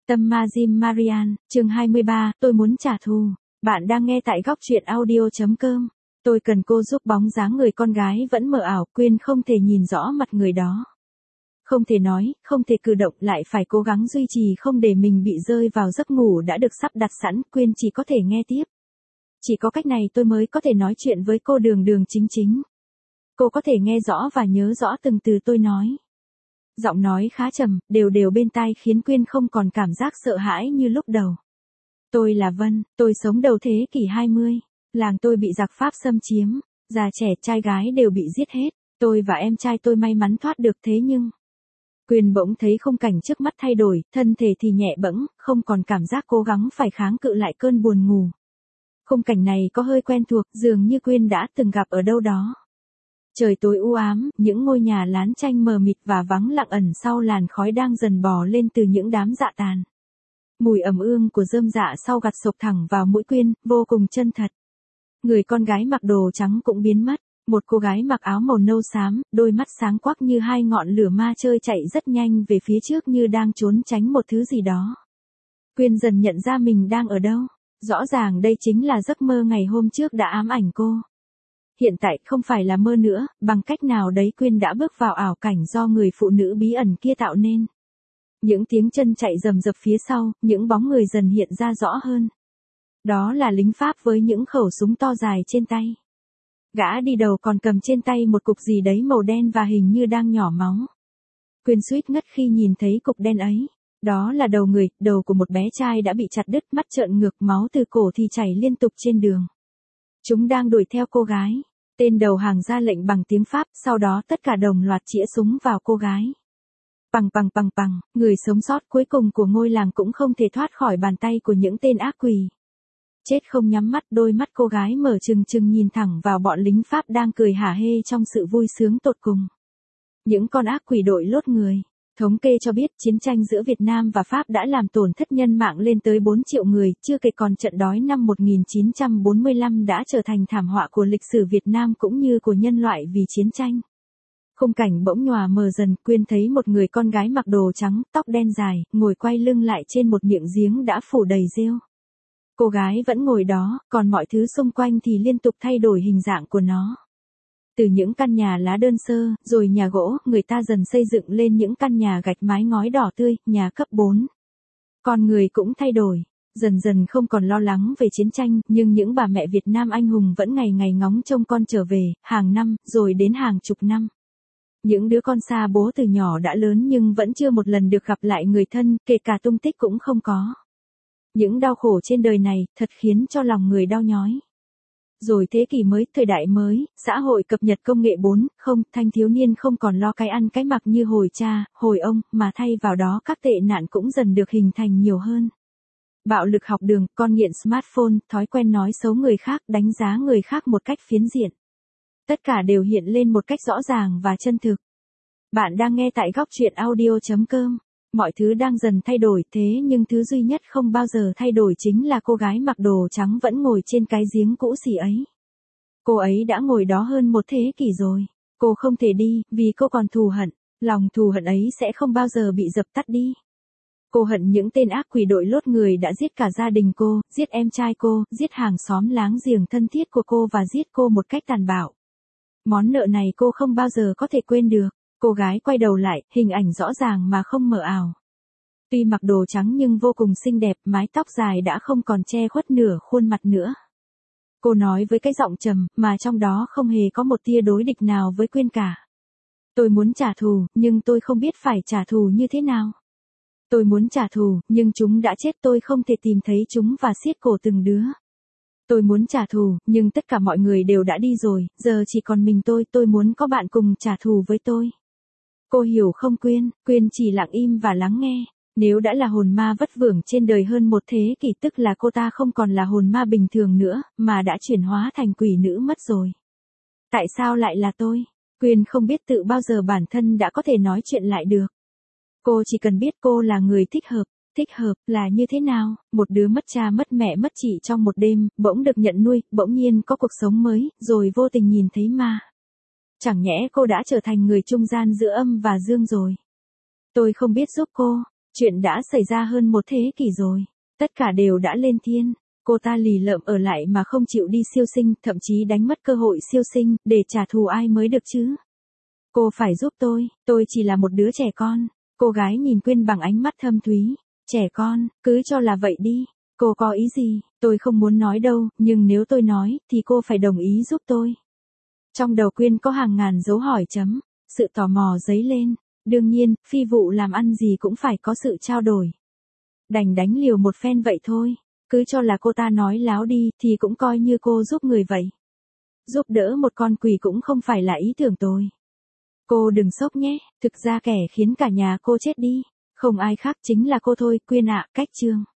Tâm ma Jim Marian, chương 23, tôi muốn trả thù. Bạn đang nghe tại góc truyện audio.com. Tôi cần cô giúp bóng dáng người con gái vẫn mờ ảo, Quyên không thể nhìn rõ mặt người đó. Không thể nói, không thể cử động, lại phải cố gắng duy trì không để mình bị rơi vào giấc ngủ đã được sắp đặt sẵn, Quyên chỉ có thể nghe tiếp. Chỉ có cách này tôi mới có thể nói chuyện với cô Đường Đường chính chính. Cô có thể nghe rõ và nhớ rõ từng từ tôi nói. Giọng nói khá trầm, đều đều bên tai khiến Quyên không còn cảm giác sợ hãi như lúc đầu. Tôi là Vân, tôi sống đầu thế kỷ 20. Làng tôi bị giặc Pháp xâm chiếm, già trẻ trai gái đều bị giết hết. Tôi và em trai tôi may mắn thoát được thế nhưng... Quyên bỗng thấy khung cảnh trước mắt thay đổi, thân thể thì nhẹ bẫng, không còn cảm giác cố gắng phải kháng cự lại cơn buồn ngủ. Khung cảnh này có hơi quen thuộc, dường như Quyên đã từng gặp ở đâu đó. Trời tối u ám, những ngôi nhà lán chanh mờ mịt và vắng lặng ẩn sau làn khói đang dần bò lên từ những đám dạ tàn. Mùi ẩm ương của rơm dạ sau gặt sộc thẳng vào mũi Quyên, vô cùng chân thật. Người con gái mặc đồ trắng cũng biến mất, một cô gái mặc áo màu nâu xám, đôi mắt sáng quắc như hai ngọn lửa ma chơi chạy rất nhanh về phía trước như đang trốn tránh một thứ gì đó. Quyên dần nhận ra mình đang ở đâu, rõ ràng đây chính là giấc mơ ngày hôm trước đã ám ảnh cô. Hiện tại không phải là mơ nữa, bằng cách nào đấy Quyên đã bước vào ảo cảnh do người phụ nữ bí ẩn kia tạo nên. Những tiếng chân chạy rầm rập phía sau, những bóng người dần hiện ra rõ hơn. Đó là lính Pháp với những khẩu súng to dài trên tay. Gã đi đầu còn cầm trên tay một cục gì đấy màu đen và hình như đang nhỏ máu. Quyên suýt ngất khi nhìn thấy cục đen ấy. Đó là đầu người, đầu của một bé trai đã bị chặt đứt, mắt trợn ngược, máu từ cổ thì chảy liên tục trên đường. Chúng đang đuổi theo cô gái. Tên đầu hàng ra lệnh bằng tiếng Pháp, sau đó tất cả đồng loạt chĩa súng vào cô gái. Pằng pằng pằng pằng, người sống sót cuối cùng của ngôi làng cũng không thể thoát khỏi bàn tay của những tên ác quỷ. Chết không nhắm mắt, đôi mắt cô gái mở trừng trừng nhìn thẳng vào bọn lính Pháp đang cười hả hê trong sự vui sướng tột cùng. Những con ác quỷ đội lốt người. Thống kê cho biết chiến tranh giữa Việt Nam và Pháp đã làm tổn thất nhân mạng lên tới 4 triệu người, chưa kể còn trận đói năm 1945 đã trở thành thảm họa của lịch sử Việt Nam cũng như của nhân loại vì chiến tranh. Khung cảnh bỗng nhòa mờ dần, Quyên thấy một người con gái mặc đồ trắng, tóc đen dài, ngồi quay lưng lại trên một miệng giếng đã phủ đầy rêu. Cô gái vẫn ngồi đó, còn mọi thứ xung quanh thì liên tục thay đổi hình dạng của nó. Từ những căn nhà lá đơn sơ, rồi nhà gỗ, người ta dần xây dựng lên những căn nhà gạch mái ngói đỏ tươi, nhà cấp 4. Con người cũng thay đổi, dần dần không còn lo lắng về chiến tranh, nhưng những bà mẹ Việt Nam anh hùng vẫn ngày ngày ngóng trông con trở về, hàng năm, rồi đến hàng chục năm. Những đứa con xa bố từ nhỏ đã lớn nhưng vẫn chưa một lần được gặp lại người thân, kể cả tung tích cũng không có. Những đau khổ trên đời này, thật khiến cho lòng người đau nhói. Rồi thế kỷ mới, thời đại mới, xã hội cập nhật công nghệ 4.0, thanh thiếu niên không còn lo cái ăn cái mặc như hồi cha, hồi ông, mà thay vào đó các tệ nạn cũng dần được hình thành nhiều hơn. Bạo lực học đường, con nghiện smartphone, thói quen nói xấu người khác, đánh giá người khác một cách phiến diện. Tất cả đều hiện lên một cách rõ ràng và chân thực. Bạn đang nghe tại góc truyện audio.com. Mọi thứ đang dần thay đổi, thế nhưng thứ duy nhất không bao giờ thay đổi chính là cô gái mặc đồ trắng vẫn ngồi trên cái giếng cũ xỉ ấy. Cô ấy đã ngồi đó hơn một thế kỷ rồi. Cô không thể đi, vì cô còn thù hận. Lòng thù hận ấy sẽ không bao giờ bị dập tắt đi. Cô hận những tên ác quỷ đội lốt người đã giết cả gia đình cô, giết em trai cô, giết hàng xóm láng giềng thân thiết của cô và giết cô một cách tàn bạo. Món nợ này cô không bao giờ có thể quên được. Cô gái quay đầu lại, hình ảnh rõ ràng mà không mờ ảo. Tuy mặc đồ trắng nhưng vô cùng xinh đẹp, mái tóc dài đã không còn che khuất nửa khuôn mặt nữa. Cô nói với cái giọng trầm, mà trong đó không hề có một tia đối địch nào với Quyên cả. Tôi muốn trả thù, nhưng tôi không biết phải trả thù như thế nào. Tôi muốn trả thù, nhưng chúng đã chết, tôi không thể tìm thấy chúng và siết cổ từng đứa. Tôi muốn trả thù, nhưng tất cả mọi người đều đã đi rồi, giờ chỉ còn mình tôi muốn có bạn cùng trả thù với tôi. Cô hiểu không Quyên? Quyên chỉ lặng im và lắng nghe. Nếu đã là hồn ma vất vưởng trên đời hơn một thế kỷ, tức là cô ta không còn là hồn ma bình thường nữa, mà đã chuyển hóa thành quỷ nữ mất rồi. Tại sao lại là tôi? Quyên không biết tự bao giờ bản thân đã có thể nói chuyện lại được. Cô chỉ cần biết cô là người thích hợp. Thích hợp là như thế nào? Một đứa mất cha mất mẹ mất chị trong một đêm, bỗng được nhận nuôi, bỗng nhiên có cuộc sống mới, rồi vô tình nhìn thấy ma. Chẳng nhẽ cô đã trở thành người trung gian giữa âm và dương rồi. Tôi không biết giúp cô. Chuyện đã xảy ra hơn một thế kỷ rồi. Tất cả đều đã lên thiên. Cô ta lì lợm ở lại mà không chịu đi siêu sinh, thậm chí đánh mất cơ hội siêu sinh, để trả thù ai mới được chứ. Cô phải giúp tôi chỉ là một đứa trẻ con. Cô gái nhìn Quyên bằng ánh mắt thâm thúy. Trẻ con, cứ cho là vậy đi. Cô có ý gì, tôi không muốn nói đâu, nhưng nếu tôi nói, thì cô phải đồng ý giúp tôi. Trong đầu Quyên có hàng ngàn dấu hỏi chấm, sự tò mò dấy lên. Đương nhiên, phi vụ làm ăn gì cũng phải có sự trao đổi. Đành đánh liều một phen vậy thôi. Cứ cho là cô ta nói láo đi, thì cũng coi như cô giúp người vậy. Giúp đỡ một con quỷ cũng không phải là ý tưởng tôi. Cô đừng sốc nhé, thực ra kẻ khiến cả nhà cô chết đi. Không ai khác chính là cô thôi, Quyên ạ, cách chương.